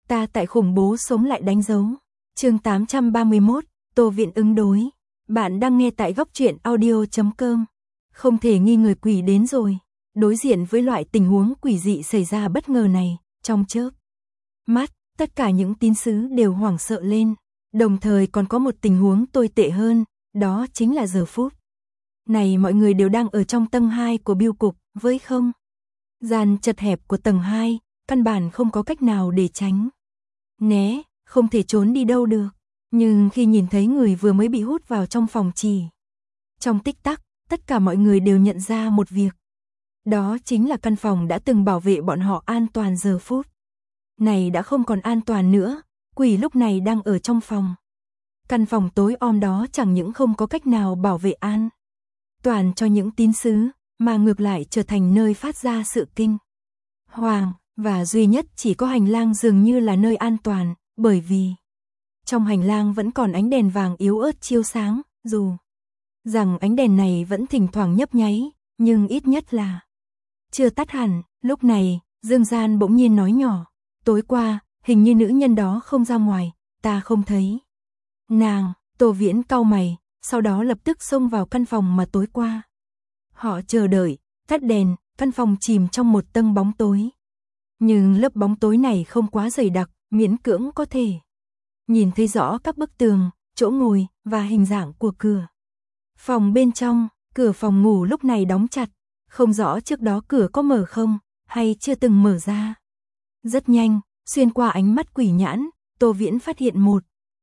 Ta tại khủng bố sống lại đánh dấu. Chương 831, Tô Viễn ứng đối. Bạn đang nghe tại góc truyện audio.com. Không thể nghi ngờ quỷ đến rồi. Đối diện với loại tình huống quỷ dị xảy ra bất ngờ này, trong chớp mắt, tất cả những tín sứ đều hoảng sợ lên. Đồng thời còn có một tình huống tồi tệ hơn, đó chính là giờ phút này mọi người đều đang ở trong tầng 2 của bưu cục, với không gian chật hẹp của tầng 2, căn bản không có cách nào để tránh né, không thể trốn đi đâu được. Nhưng khi nhìn thấy người vừa mới bị hút vào trong phòng chỉ trong tích tắc, tất cả mọi người đều nhận ra một việc. Đó chính là căn phòng đã từng bảo vệ bọn họ an toàn giờ phút này đã không còn an toàn nữa. Quỷ lúc này đang ở trong phòng. Căn phòng tối om đó chẳng những không có cách nào bảo vệ an toàn cho những tín sứ, mà ngược lại trở thành nơi phát ra sự kinh hoàng, và duy nhất chỉ có hành lang dường như là nơi an toàn, bởi vì trong hành lang vẫn còn ánh đèn vàng yếu ớt chiếu sáng, dù rằng ánh đèn này vẫn thỉnh thoảng nhấp nháy, nhưng ít nhất là chưa tắt hẳn. Lúc này, Dương Gian bỗng nhiên nói nhỏ, tối qua, hình như nữ nhân đó không ra ngoài, ta không thấy nàng. Tô Viễn cau mày, sau đó lập tức xông vào căn phòng mà tối qua họ chờ đợi, tắt đèn, căn phòng chìm trong một tầng bóng tối. Nhưng lớp bóng tối này không quá dày đặc, miễn cưỡng có thể nhìn thấy rõ các bức tường, chỗ ngồi và hình dạng của cửa phòng bên trong. Cửa phòng ngủ lúc này đóng chặt, không rõ trước đó cửa có mở không, hay chưa từng mở ra. Rất nhanh, xuyên qua ánh mắt quỷ nhãn, Tô Viễn phát hiện một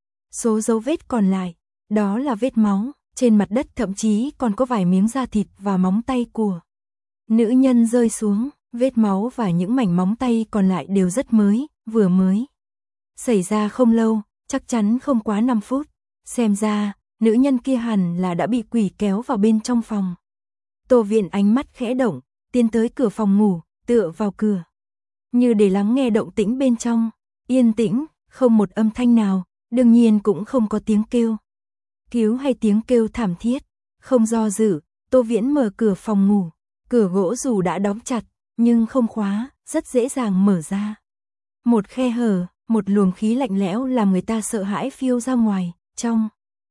số dấu vết còn lại, đó là vết máu, trên mặt đất thậm chí còn có vài miếng da thịt và móng tay của nữ nhân rơi xuống. Vết máu và những mảnh móng tay còn lại đều rất mới, vừa mới xảy ra không lâu, chắc chắn không quá 5 phút. Xem ra, nữ nhân kia hẳn là đã bị quỷ kéo vào bên trong phòng. Tô Viễn ánh mắt khẽ động, tiến tới cửa phòng ngủ, tựa vào cửa, như để lắng nghe động tĩnh bên trong. Yên tĩnh, không một âm thanh nào, đương nhiên cũng không có tiếng kêu cứu hay tiếng kêu thảm thiết. Không do dự, Tô Viễn mở cửa phòng ngủ. Cửa gỗ dù đã đóng chặt, nhưng không khóa, rất dễ dàng mở ra. Một khe hở, một luồng khí lạnh lẽo làm người ta sợ hãi phiêu ra ngoài, trong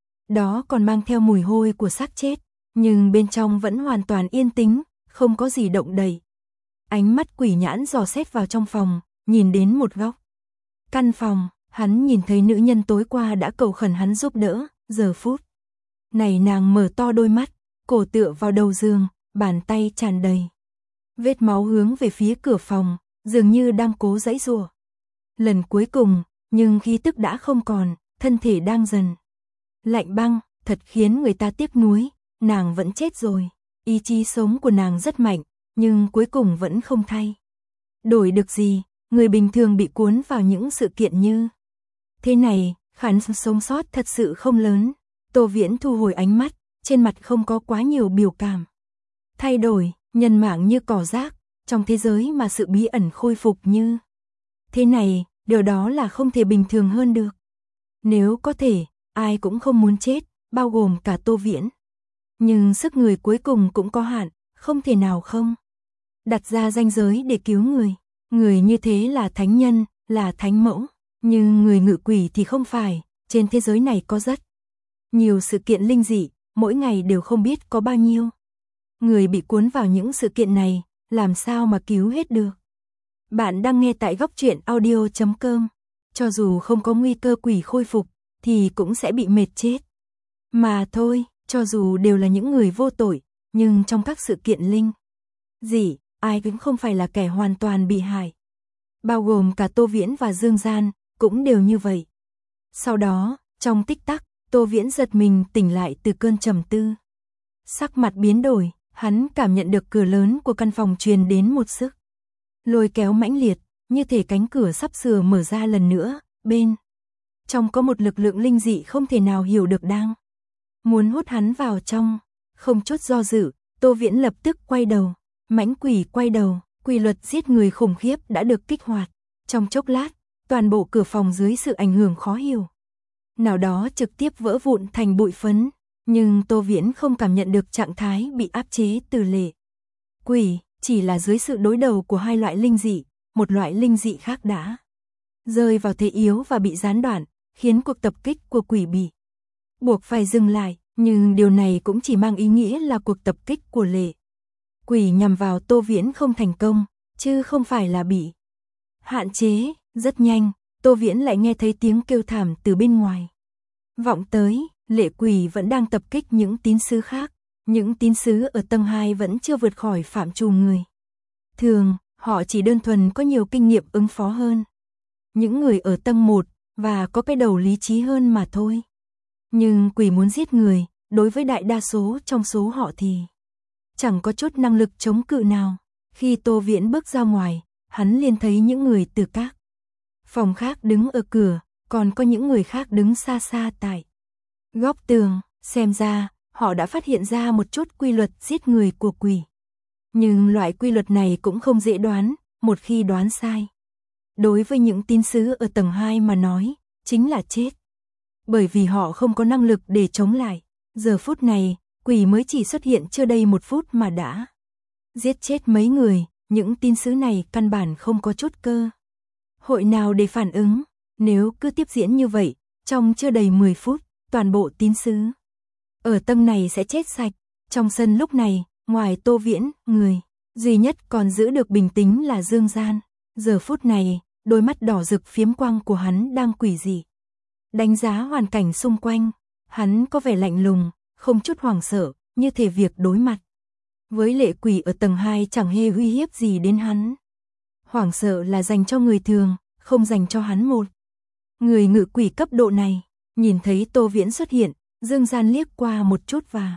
đó còn mang theo mùi hôi của xác chết, nhưng bên trong vẫn hoàn toàn yên tĩnh, không có gì động đậy. Ánh mắt quỷ nhãn dò xét vào trong phòng, nhìn đến một góc căn phòng, hắn nhìn thấy nữ nhân tối qua đã cầu khẩn hắn giúp đỡ. Giờ phút này nàng mở to đôi mắt, cổ tựa vào đầu giường, bàn tay tràn đầy vết máu hướng về phía cửa phòng, dường như đang cố giãy giụa lần cuối cùng, nhưng khí tức đã không còn, thân thể đang dần lạnh băng, thật khiến người ta tiếc nuối. Nàng vẫn chết rồi. Ý chí sống của nàng rất mạnh, nhưng cuối cùng vẫn không thay đổi được gì. Người bình thường bị cuốn vào những sự kiện như thế này, khả năng sống sót thật sự không lớn. Tô Viễn thu hồi ánh mắt, trên mặt không có quá nhiều biểu cảm thay đổi. Nhân mạng như cỏ rác, trong thế giới mà sự bí ẩn khôi phục như thế này, điều đó là không thể bình thường hơn được. Nếu có thể, ai cũng không muốn chết, bao gồm cả Tô Viễn. Nhưng sức người cuối cùng cũng có hạn, không thể nào không đặt ra ranh giới để cứu người. Người như thế là thánh nhân, là thánh mẫu, nhưng người ngự quỷ thì không phải. Trên thế giới này có rất nhiều sự kiện linh dị, mỗi ngày đều không biết có bao nhiêu người bị cuốn vào những sự kiện này, làm sao mà cứu hết được. Bạn đang nghe tại góc truyện audio.com. Cho dù không có nguy cơ quỷ khôi phục, thì cũng sẽ bị mệt chết mà thôi. Cho dù đều là những người vô tội, nhưng trong các sự kiện linh dị, ai cũng không phải là kẻ hoàn toàn bị hại. Bao gồm cả Tô Viễn và Dương Gian, cũng đều như vậy. Sau đó, trong tích tắc, Tô Viễn giật mình tỉnh lại từ cơn trầm tư. Sắc mặt biến đổi, hắn cảm nhận được cửa lớn của căn phòng truyền đến một sức lôi kéo mãnh liệt, như thể cánh cửa sắp sửa mở ra lần nữa. Bên trong có một lực lượng linh dị không thể nào hiểu được đang muốn hút hắn vào trong. Không chút do dự, Tô Viễn lập tức quay đầu. Mãnh quỷ quay đầu, quy luật giết người khủng khiếp đã được kích hoạt. Trong chốc lát, toàn bộ cửa phòng dưới sự ảnh hưởng khó hiểu nào đó trực tiếp vỡ vụn thành bụi phấn. Nhưng Tô Viễn không cảm nhận được trạng thái bị áp chế từ lệ quỷ, chỉ là dưới sự đối đầu của hai loại linh dị, một loại linh dị khác đã rơi vào thế yếu và bị gián đoạn, khiến cuộc tập kích của quỷ bị buộc phải dừng lại, nhưng điều này cũng chỉ mang ý nghĩa là cuộc tập kích của Lệ Quỷ nhằm vào Tô Viễn không thành công, chứ không phải là bị hạn chế. Rất nhanh, Tô Viễn lại nghe thấy tiếng kêu thảm từ bên ngoài vọng tới. Lệ Quỷ vẫn đang tập kích những tín sứ khác. Những tín sứ ở tầng 2 vẫn chưa vượt khỏi phạm trù người thường, họ chỉ đơn thuần có nhiều kinh nghiệm ứng phó hơn những người ở tầng 1 và có cái đầu lý trí hơn mà thôi. Nhưng quỷ muốn giết người, đối với đại đa số trong số họ thì chẳng có chút năng lực chống cự nào. Khi Tô Viễn bước ra ngoài, hắn liền thấy những người từ các phòng khác đứng ở cửa, còn có những người khác đứng xa xa tại góc tường. Xem ra, họ đã phát hiện ra một chút quy luật giết người của quỷ. Nhưng loại quy luật này cũng không dễ đoán, một khi đoán sai, đối với những tín sứ ở tầng 2 mà nói, chính là chết. Bởi vì họ không có năng lực để chống lại. Giờ phút này, quỷ mới chỉ xuất hiện chưa đầy 1 phút mà đã giết chết mấy người, những tín sứ này căn bản không có chút cơ hội nào để phản ứng. Nếu cứ tiếp diễn như vậy, trong chưa đầy 10 phút, toàn bộ tín sứ ở tầng này sẽ chết sạch. Trong sân lúc này, ngoài Tô Viễn, người duy nhất còn giữ được bình tĩnh là Dương Gian. Giờ phút này, đôi mắt đỏ rực phiếm quang của hắn đang quỷ dị đánh giá hoàn cảnh xung quanh. Hắn có vẻ lạnh lùng, không chút hoảng sợ, như thể việc đối mặt với Lệ Quỷ ở tầng 2 chẳng hề uy hiếp gì đến hắn. Hoảng sợ là dành cho người thường, không dành cho hắn một người ngự quỷ cấp độ này. Nhìn thấy Tô Viễn xuất hiện, Dương Gian liếc qua một chút và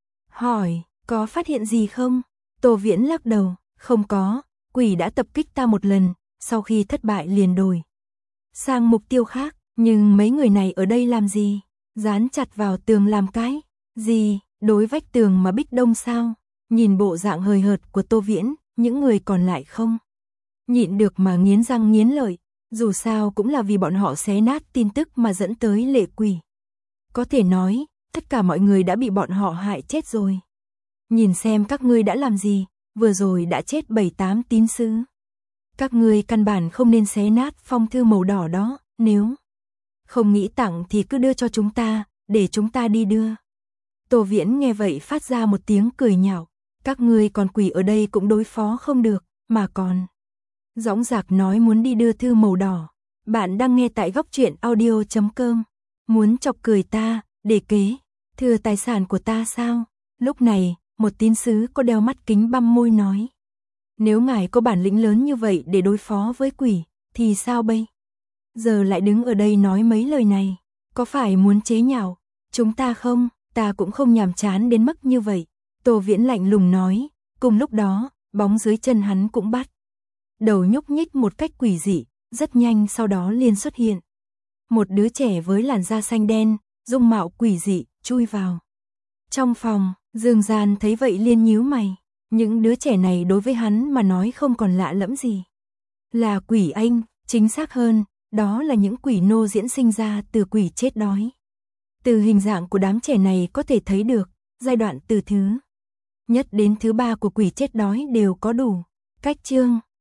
hỏi, có phát hiện gì không? Tô Viễn lắc đầu, không có, quỷ đã tập kích ta một lần, sau khi thất bại liền đổi sang mục tiêu khác. Nhưng mấy người này ở đây làm gì? Dán chặt vào tường làm cái gì? Đối vách tường mà bích đông sao? Nhìn bộ dạng hời hợt của Tô Viễn, những người còn lại không nhịn được mà nghiến răng nghiến lợi. Dù sao cũng là vì bọn họ xé nát tin tức mà dẫn tới Lệ Quỷ. Có thể nói, tất cả mọi người đã bị bọn họ hại chết rồi. Nhìn xem các ngươi đã làm gì, vừa rồi đã chết 7-8 tín sứ. Các ngươi căn bản không nên xé nát phong thư màu đỏ đó, nếu không nghĩ tặng thì cứ đưa cho chúng ta, để chúng ta đi đưa. Tô Viễn nghe vậy phát ra một tiếng cười nhạo, các ngươi còn quỷ ở đây cũng đối phó không được, mà còn dõng dạc nói muốn đi đưa thư màu đỏ. Bạn đang nghe tại góc truyện audio.com. Muốn chọc cười ta, để kế thừa tài sản của ta sao? Lúc này, một tín sứ có đeo mắt kính băm môi nói, nếu ngài có bản lĩnh lớn như vậy để đối phó với quỷ, thì sao bây giờ lại đứng ở đây nói mấy lời này? Có phải muốn chế nhạo chúng ta không? Ta cũng không nhàm chán đến mức như vậy. Tô Viễn lạnh lùng nói. Cùng lúc đó, bóng dưới chân hắn cũng bắt đầu nhúc nhích một cách quỷ dị. Rất nhanh sau đó liền xuất hiện một đứa trẻ với làn da xanh đen, dung mạo quỷ dị, chui vào trong phòng. Dương Gian thấy vậy liền nhíu mày. Những đứa trẻ này đối với hắn mà nói không còn lạ lẫm gì. Là quỷ anh, chính xác hơn, đó là những quỷ nô diễn sinh ra từ quỷ chết đói. Từ hình dạng của đám trẻ này có thể thấy được, giai đoạn từ thứ nhất đến thứ 3 của quỷ chết đói đều có đủ cách chương.